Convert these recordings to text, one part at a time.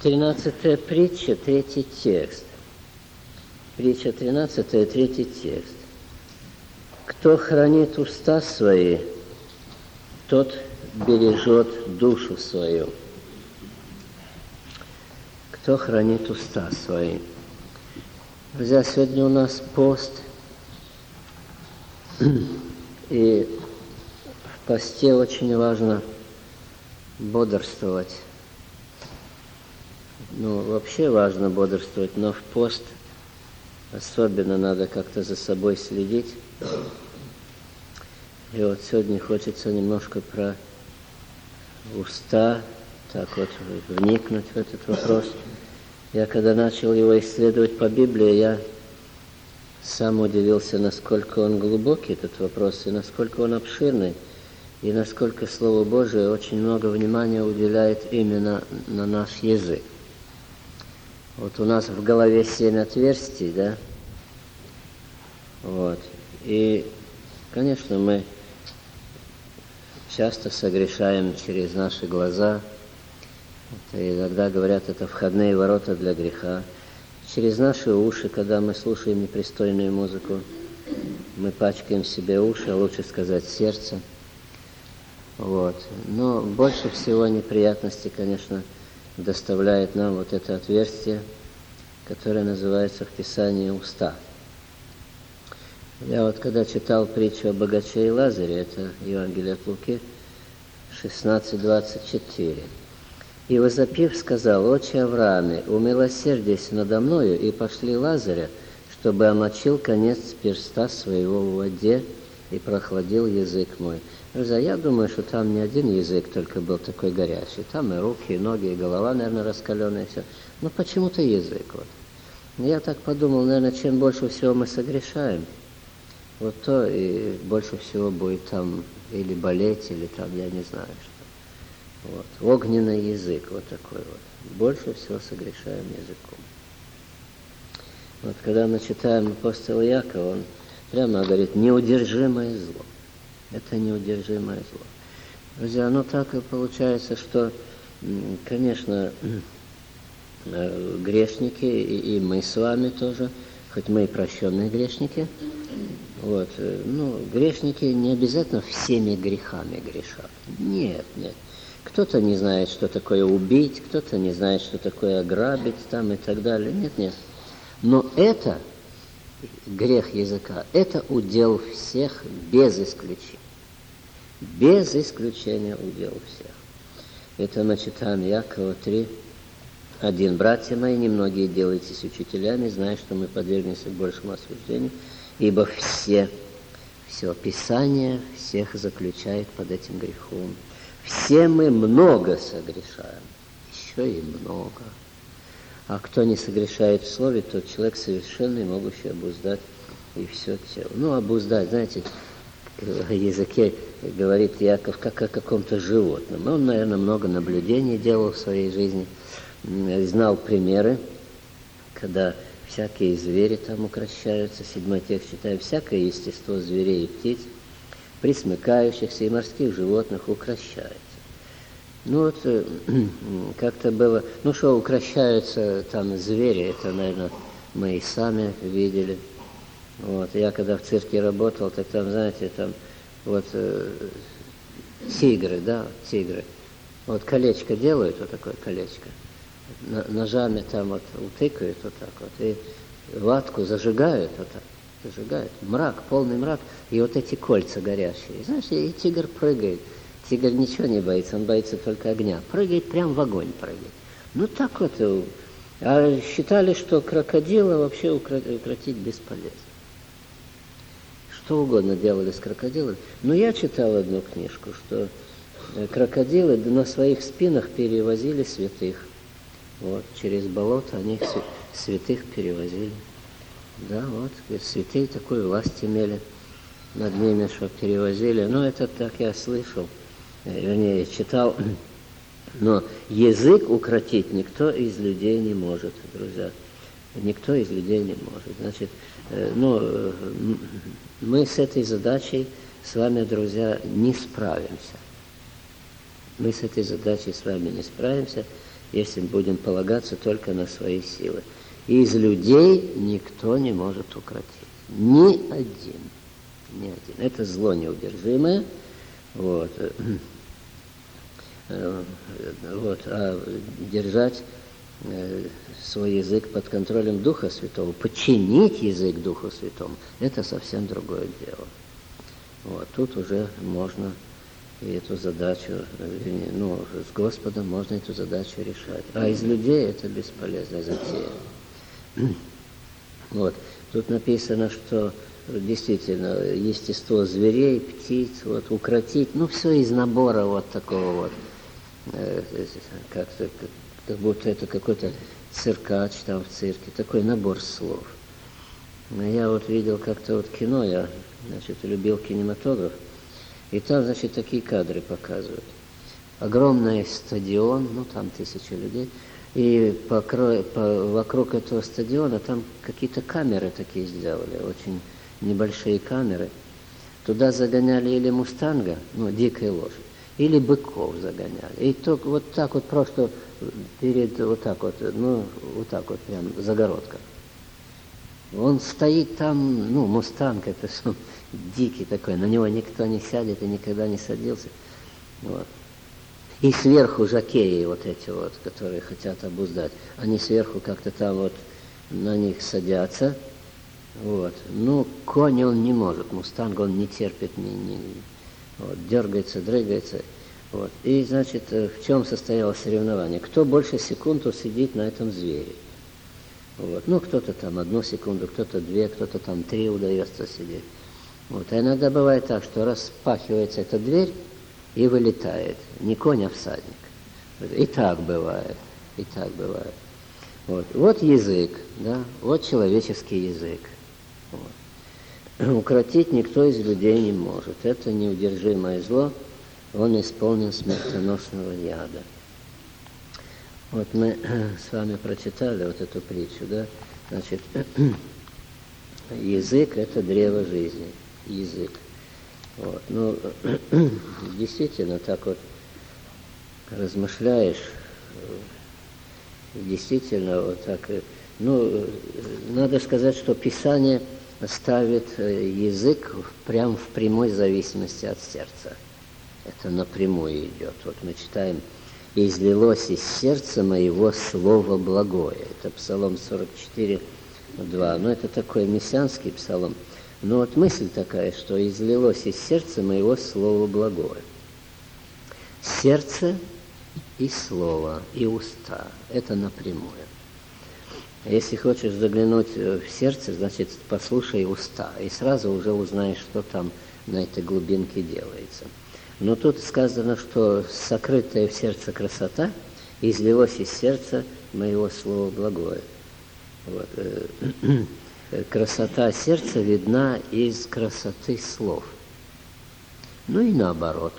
13-я притча, 3-й текст. Притча 13-я, 3-й текст. Кто хранит уста свои, тот бережет душу свою. Кто хранит уста свои. Друзья, сегодня у нас пост, и в посте очень важно бодрствовать. Вообще важно бодрствовать, но в пост особенно надо как-то за собой следить. И вот сегодня хочется немножко про уста, так вот вникнуть в этот вопрос. Я когда начал его исследовать по Библии, я сам удивился, насколько он глубокий, этот вопрос, и насколько он обширный, и насколько Слово Божие очень много внимания уделяет именно на наш язык. Вот у нас в голове 7 отверстий, да? Вот. И, конечно, мы часто согрешаем через наши глаза. Это иногда говорят, это входные ворота для греха. Через наши уши, когда мы слушаем непристойную музыку, мы пачкаем себе уши, а лучше сказать сердце. Вот. Но больше всего неприятностей, конечно, доставляет нам вот это отверстие, которое называется в Писании уста. Я вот когда читал притчу о богаче и Лазаре, это Евангелие от Луки, 16:24. «И возопив, сказал: Отче Аврааме, умилосердись надо мною, и пошли Лазаря, чтобы омочил конец перста своего в воде и прохладил язык мой». Друзья, я думаю, что там не один язык только был такой горячий. Там и руки, и ноги, и голова, наверное, раскаленная, и все. Но почему-то язык. Вот. Я так подумал, наверное, чем больше всего мы согрешаем, вот то и больше всего будет там или болеть, или там, я не знаю что. Вот. Огненный язык, вот такой вот. Больше всего согрешаем языком. Вот когда мы читаем апостола Иакова, он прямо говорит: неудержимое зло. Это неудержимое зло. Друзья, так и получается, что, конечно, грешники, и мы с вами тоже, хоть мы и прощенные грешники, вот, грешники не обязательно всеми грехами грешат. Нет. Кто-то не знает, что такое убить, кто-то не знает, что такое ограбить там и так далее. Нет. Но это грех языка, это удел всех без исключения. Без исключения удел всех. Это мы читаем Иакова 3:1. «Братья мои, немногие делайтесь учителями, зная, что мы подвергнемся большему осуждению, ибо все Писание всех заключает под этим грехом. Все мы много согрешаем, еще и много. А кто не согрешает в слове, тот человек совершенный, могущий обуздать и все тело». Обуздать, знаете, в языке говорит Иаков как о каком-то животном. Он, наверное, много наблюдений делал в своей жизни, знал примеры, когда всякие звери там укрощаются. 7 текст читаем: «Всякое естество зверей и птиц, пресмыкающихся и морских животных укрощается». Как-то было, что укрощаются там звери, это, наверное, мы и сами видели. Вот, я когда в цирке работал, так там, знаете, там тигры, вот колечко делают, вот такое колечко, ножами там вот утыкают вот так вот, и ватку зажигают вот так, мрак, полный мрак, и вот эти кольца горящие, знаешь, и тигр прыгает. Тигр ничего не боится, он боится только огня. Прыгает, прям в огонь прыгает. Так вот. А считали, что крокодила вообще укротить бесполезно. Что угодно делали с крокодилами. Но я читал одну книжку, что крокодилы на своих спинах перевозили святых. Вот, через болото они святых перевозили. Да, вот, святые такую власть имели над ними, что перевозили. Это так я слышал. Вернее, читал, но язык укротить никто из людей не может, друзья. Никто из людей не может. Значит, мы с этой задачей с вами, друзья, не справимся. Мы с этой задачей с вами не справимся. если будем полагаться только на свои силы. И из людей никто не может укротить. Ни один. Ни один. Это зло неудержимое. Вот. А держать свой язык под контролем Духа Святого, подчинить язык Духу Святому, это совсем другое дело. Вот. Тут уже можно и эту задачу, с Господом можно эту задачу решать. А из людей это бесполезная затея. Вот. Тут написано, что действительно естество зверей, птиц, вот, укротить, все из набора вот такого вот, как будто это какой-то циркач там в цирке, такой набор слов. Я вот видел как-то вот кино, я, любил кинематограф, и там, такие кадры показывают. Огромный стадион, там 1000 людей, и вокруг этого стадиона там какие-то камеры такие сделали, очень небольшие камеры. Туда загоняли или мустанга, дикая лошадь, или быков загоняли. И только вот так вот просто перед, вот так вот прям загородка. Он стоит там, мустанг, это дикий такой, на него никто не сядет и никогда не садился. Вот. И сверху жокеи вот эти вот, которые хотят обуздать, они сверху как-то там вот на них садятся. Вот. Конь он не может, мустанг он не терпит, дергается, дрыгается. Вот. И, в чем состоялось соревнование? Кто больше секунд сидит на этом звере? Вот. Кто-то там 1 секунду, кто-то 2, кто-то там 3 удается сидеть. Вот. А иногда бывает так, что распахивается эта дверь и вылетает. Не конь, а всадник. И так бывает. Вот язык, да, вот человеческий язык. Вот. Укротить никто из людей не может. Это неудержимое зло, он исполнен смертоносного яда. Вот мы с вами прочитали вот эту притчу, да, язык – это древо жизни, язык. Вот. Действительно, так вот размышляешь, действительно, вот так, надо сказать, что Писание ставит язык прямо в прямой зависимости от сердца. Это напрямую идет. Вот мы читаем: «И излилось из сердца моего слово благое». Это Псалом 44, 2. Это такой мессианский псалом. Но вот мысль такая, что излилось из сердца моего слово благое. Сердце и слово, и уста – это напрямую. Если хочешь заглянуть в сердце, послушай уста, и сразу уже узнаешь, что там на этой глубинке делается. Но тут сказано, что сокрытая в сердце красота излилось из сердца моего слова благое. Вот. Красота сердца видна из красоты слов. И наоборот.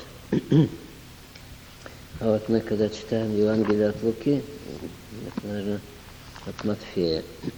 А вот мы, когда читаем Евангелие от Луки, это, наверное, от Матфея.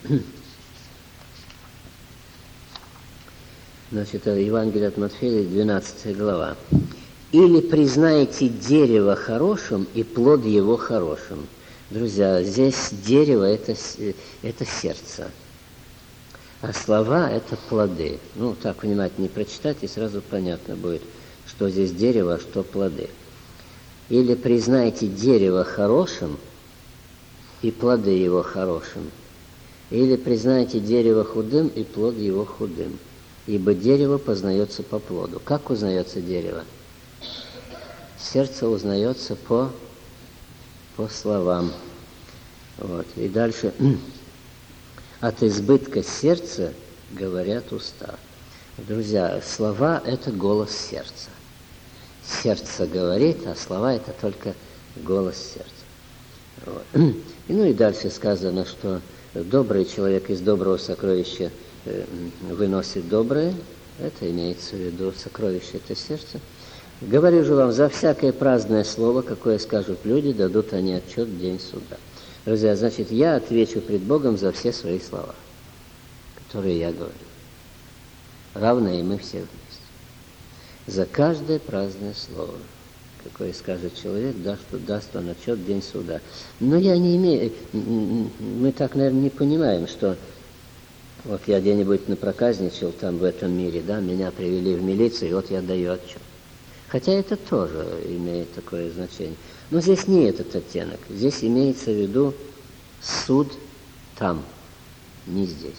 Евангелие от Матфея, 12 глава. «Или признаете дерево хорошим, и плод его хорошим». Друзья, здесь дерево – это сердце, а слова – это плоды. Так внимательно прочитать, и сразу понятно будет, что здесь дерево, а что плоды. «Или признаете дерево хорошим, и плоды его хорошим. Или признаете дерево худым, и плод его худым. Ибо дерево познается по плоду». Как узнается дерево? Сердце узнается по словам. Вот. И дальше: «От избытка сердца говорят уста». Друзья, слова – это голос сердца. Сердце говорит, а слова – это только голос сердца. Вот. И дальше сказано, что добрый человек из доброго сокровища выносит доброе. Это имеется в виду сокровище – это сердце. «Говорю же вам, за всякое праздное слово, какое скажут люди, дадут они отчет в день суда». Друзья, я отвечу пред Богом за все свои слова, которые я говорю. Равно и мы все вместе. За каждое праздное слово, какой скажет человек, даст он отчет в день суда. Но я не имею, мы так, наверное, не понимаем, что вот я где-нибудь напроказничал там в этом мире, да, меня привели в милицию, и вот я даю отчет. Хотя это тоже имеет такое значение. Но здесь не этот оттенок. Здесь имеется в виду суд там, не здесь.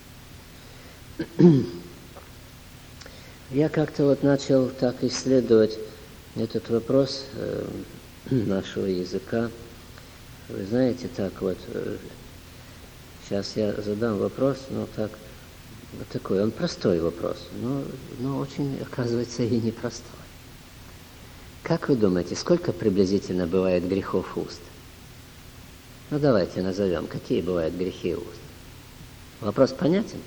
Я как-то вот начал так исследовать этот вопрос нашего языка. Вы знаете, так вот, сейчас я задам вопрос, но так, вот такой, он простой вопрос, но очень, оказывается, и непростой. Как вы думаете, сколько приблизительно бывает грехов уст? Ну, давайте назовем, какие бывают грехи уст. Вопрос понятен?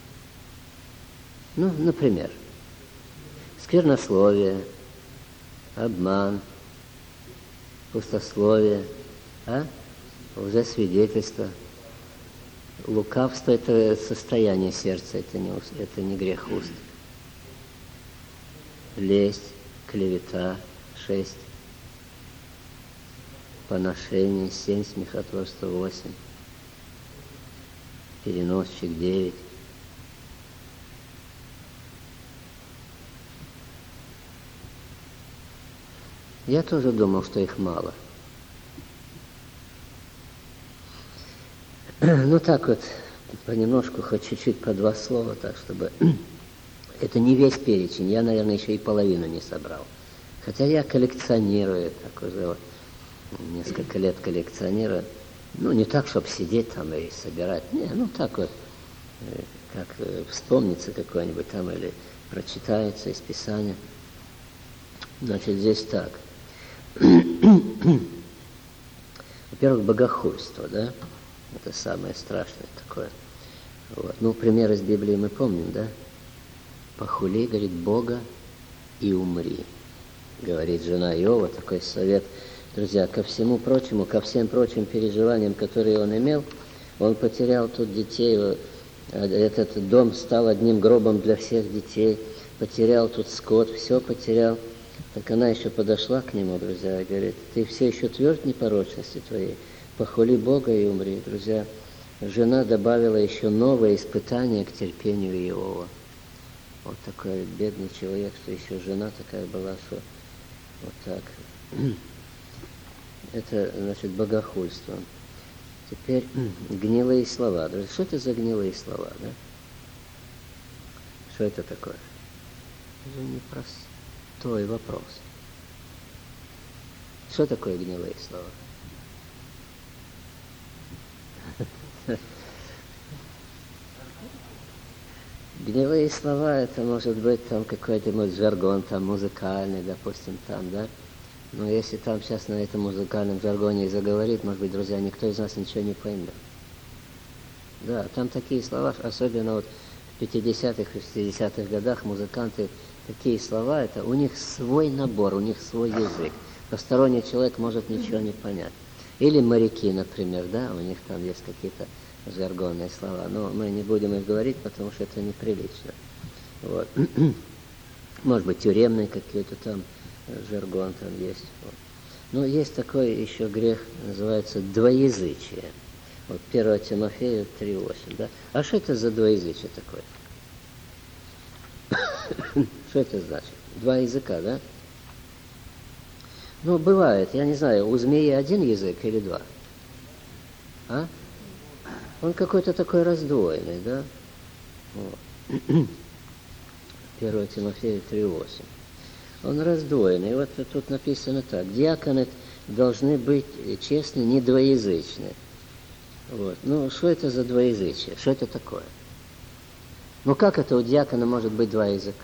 Ну, например, сквернословие, обман, пустословие, лжесвидетельство. Лукавство – это состояние сердца, это не грех уст. Лесть, клевета – 6. Поношение – 7, смехотворство – 8. Переносчик – 9. Я тоже думал, что их мало. Ну так вот, понемножку, хоть чуть-чуть по 2 слова, так чтобы... Это не весь перечень, я, наверное, еще и половину не собрал. Хотя я коллекционирую, так уже вот, несколько лет коллекционирую. Ну, не так, чтобы сидеть там и собирать. Не, ну так вот, как вспомнится какой-нибудь там или прочитается из Писания. Значит, здесь так. Во-первых, богохульство, да? Это самое страшное такое. Вот. Ну, пример из Библии мы помним, да? Похули, говорит, Бога и умри. Говорит жена Иова, такой совет. Друзья, ко всему прочему, ко всем прочим переживаниям, которые он имел, он потерял тут детей, этот дом стал одним гробом для всех детей, потерял тут скот, все потерял. Так она еще подошла к нему, друзья, и говорит, ты все еще тверд в непорочности твоей, похули Бога и умри. Друзья, жена добавила еще новое испытание к терпению Иова. Вот такой бедный человек, что еще жена такая была, что вот так. Это, значит, богохульство. Теперь гнилые слова. Друзья, что это за гнилые слова, да? Что это такое? Это непростой вопрос. Что такое гнилые слова? Гнилые слова, это может быть там какой-то жаргон, там музыкальный, допустим, там, да? Но если там сейчас на этом музыкальном жаргоне и заговорит, может быть, друзья, никто из нас ничего не поймет. Да, там такие слова, особенно вот в 50-х, 60-х годах музыканты, такие слова, это у них свой набор, у них свой язык. Посторонний человек может ничего не понять. Или моряки, например, да, у них там есть какие-то жаргонные слова, но мы не будем их говорить, потому что это неприлично. Вот. Может быть, тюремный какой-то там жаргон там есть. Вот. Но есть такой еще грех, называется двоязычие. Вот 1 Тимофея 3:8, да? А что это за двоязычие такое? Что это значит? 2 языка, да? Ну, бывает, я не знаю, у змеи 1 язык или 2? А? Он какой-то такой раздвоенный, да? Вот. 1 Тимофея 3:8. Он раздвоенный. Вот тут написано так. Диаконы должны быть честны, не двоязычны. Вот. Ну, что это за двоязычие? Что это такое? Ну, как это у диакона может быть 2 языка?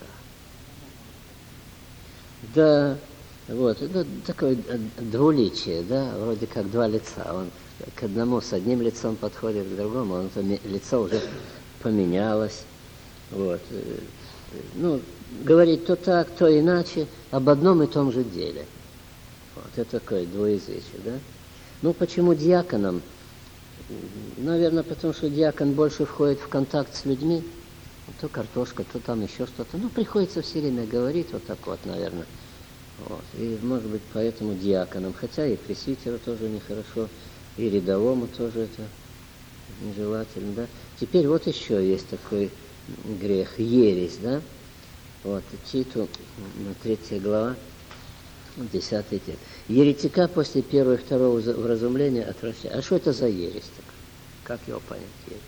Да, вот, это такое двуличие, да, вроде как 2 лица. Он к одному с одним лицом подходит, к другому, лицо уже поменялось. Вот. Ну, говорить то так, то иначе, об одном и том же деле. Вот, это такое двуязычие, да? Ну, почему диаконам? Наверное, потому что диакон больше входит в контакт с людьми. То картошка, то там еще что-то. Ну, приходится все время говорить вот так вот, наверное. Вот. И, может быть, поэтому диаконам, хотя и пресвитеру тоже нехорошо, и рядовому тоже это нежелательно, да. Теперь вот еще есть такой грех, ересь, да. Вот, Титу, 3 глава, 10 текст. Еретика после первого и второго вразумления отвращает. А что это за ересь такая? Как его понять, ересь?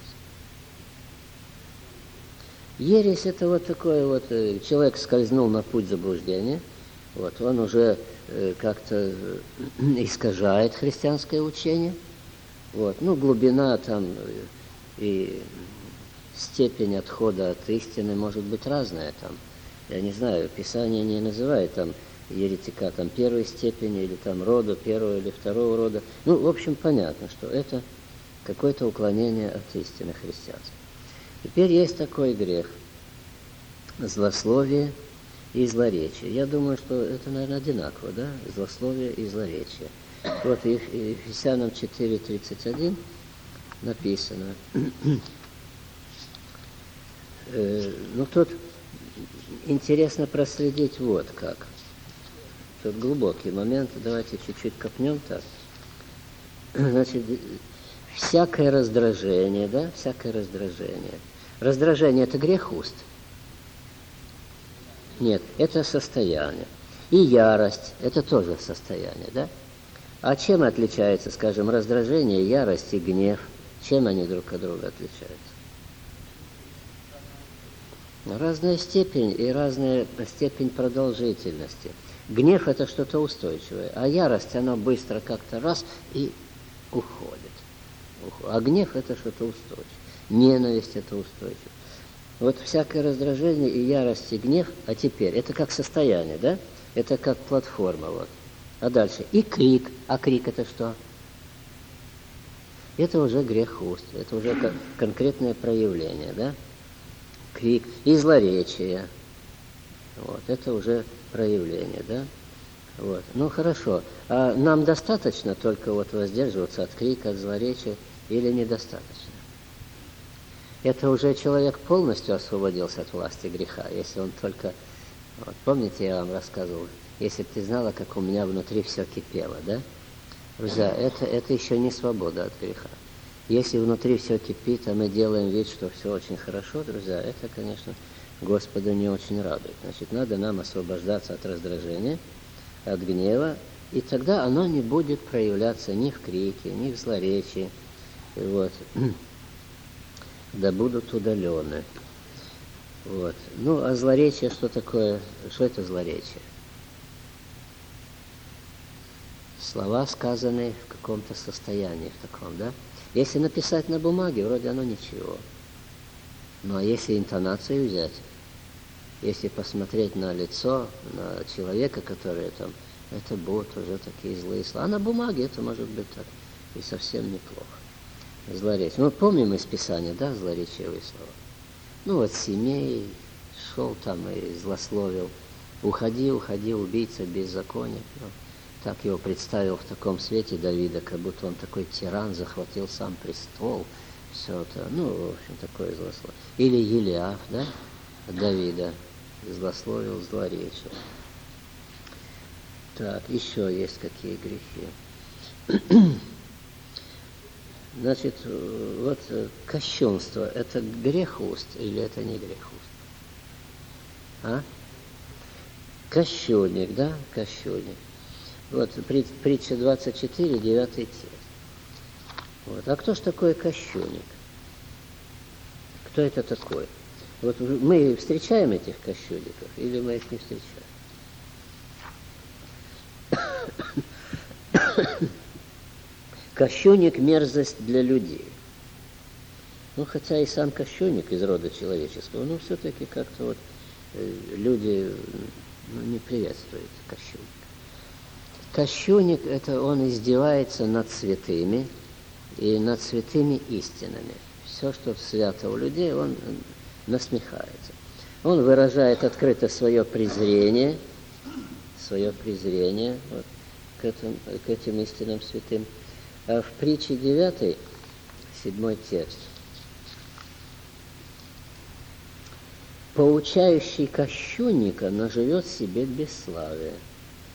Ересь это вот такое вот, человек скользнул на путь заблуждения, вот, он уже как-то искажает христианское учение, вот, ну, глубина там и степень отхода от истины может быть разная там. Я не знаю, Писание не называет там еретика там первой степени или там рода первого или второго рода. Ну, в общем, понятно, что это какое-то уклонение от истины христианства. Теперь есть такой грех – злословие и злоречие. Я думаю, что это, наверное, одинаково, да? Злословие и злоречие. Вот Ефесянам 4:31 написано. Ну, тут интересно проследить вот как. Тут глубокий момент, давайте чуть-чуть копнем так. Значит, всякое раздражение, да, всякое раздражение. Раздражение – это грех уст? Нет, это состояние. И ярость – это тоже состояние, да? А чем отличается, скажем, раздражение, ярость и гнев? Чем они друг от друга отличаются? Разная степень и разная степень продолжительности. Гнев – это что-то устойчивое, а ярость, она быстро как-то раз и уходит. А гнев – это что-то устойчивое. Ненависть – это устойчиво. Вот всякое раздражение и ярость, и гнев, а теперь это как состояние, да? Это как платформа, вот. А дальше и крик. А крик – это что? Это уже грех уст, это уже конкретное проявление, да? Крик и злоречие. Вот, это уже проявление, да? Вот. Ну, хорошо. А нам достаточно только вот воздерживаться от крика, от злоречия или недостаточно? Это уже человек полностью освободился от власти греха, если он только... Вот, помните, я вам рассказывал, если бы ты знала, как у меня внутри все кипело, да? Друзья, это еще не свобода от греха. Если внутри все кипит, а мы делаем вид, что все очень хорошо, друзья, это, конечно, Господу не очень радует. Значит, надо нам освобождаться от раздражения, от гнева, и тогда оно не будет проявляться ни в крике, ни в злоречии. Вот. Да будут удалены. Вот. Ну, а злоречие что такое? Что это злоречие? Слова, сказанные в каком-то состоянии, в таком, да? Если написать на бумаге, вроде оно ничего. Ну, а если интонацию взять, если посмотреть на лицо, на человека, который там, это будут уже такие злые слова. А на бумаге это может быть так и совсем неплохо. Злоречие. Мы помним из Писания, да, злоречивые слова. Ну, вот Семей шел там и злословил. Уходи, уходи, убийца, беззаконник. Ну, так его представил в таком свете Давида, как будто он такой тиран, захватил сам престол. Все это, ну, в общем, такое злословие. Или Елиаф, да, Давида, злословил, злоречил. Так, еще есть какие грехи. Значит, вот кощунство – это грех уст или это не грех уст? А? Кощунник, да, кощунник. Вот притча 24, 9 текст. Вот. А кто ж такой кощунник? Кто это такой? Вот мы встречаем этих кощунников или мы их не встречаем? Кощунник – мерзость для людей. Ну, хотя и сам кощунник из рода человеческого, но все-таки как-то вот люди не приветствуют кощунника. Кощунник – это он издевается над святыми и над святыми истинами. Все, что свято у людей, он насмехается. Он выражает открыто свое презрение вот, к этим истинным святым. А в притче 9, 7 текст. Поучающий кощунника наживет себе бесславие.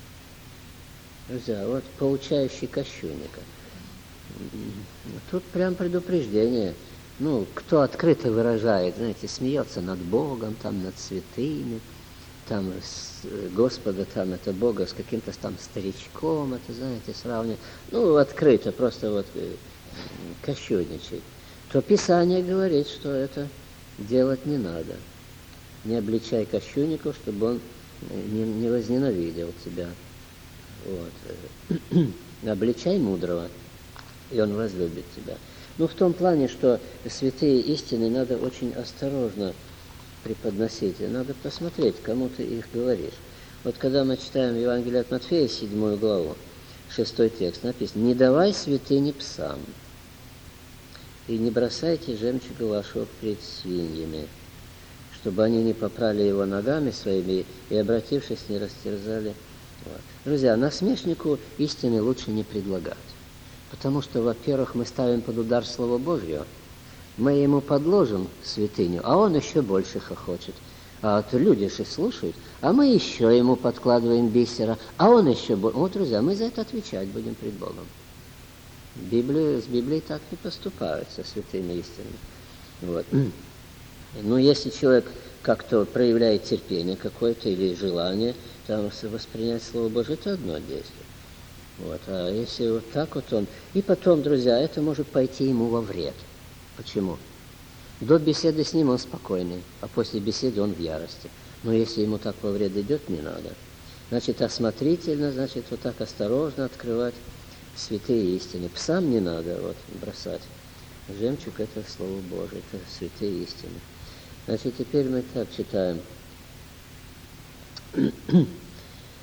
Друзья, вот поучающий кощунника. Тут прям предупреждение. Ну, кто открыто выражает, знаете, смеется над Богом, там, над святыми, там, Господа, там, это Бога с каким-то там старичком, это, знаете, сравнивает, ну, открыто, просто вот кощунничает, то Писание говорит, что это делать не надо. Не обличай кощуннику, чтобы он не возненавидел тебя. Вот. Обличай мудрого, и он возлюбит тебя. Ну, в том плане, что святые истины надо очень осторожно преподносить. И надо посмотреть, кому ты их говоришь. Вот когда мы читаем Евангелие от Матфея, 7 главу, 6 текст, написано: «Не давай святыни псам, и не бросайте жемчуга вашего пред свиньями, чтобы они не попрали его ногами своими и, обратившись, не растерзали». Вот. Друзья, насмешнику истины лучше не предлагать. Потому что, во-первых, мы ставим под удар Слово Божье, мы ему подложим святыню, а он еще больше хохочет. А вот люди же слушают, а мы еще ему подкладываем бисера, а он еще больше. Вот, друзья, мы за это отвечать будем пред Богом. С Библией так не поступают со святыми истинами. Вот. Но если человек как-то проявляет терпение какое-то или желание там воспринять Слово Божие, это одно действие. Вот. А если вот так вот он... И потом, друзья, это может пойти ему во вред. Почему? До беседы с ним он спокойный, а после беседы он в ярости. Но если ему так во вред идет, не надо. Значит, осмотрительно, значит, вот так осторожно открывать святые истины. Псам не надо вот бросать. Жемчуг – это Слово Божие, это святые истины. Значит, теперь мы так читаем.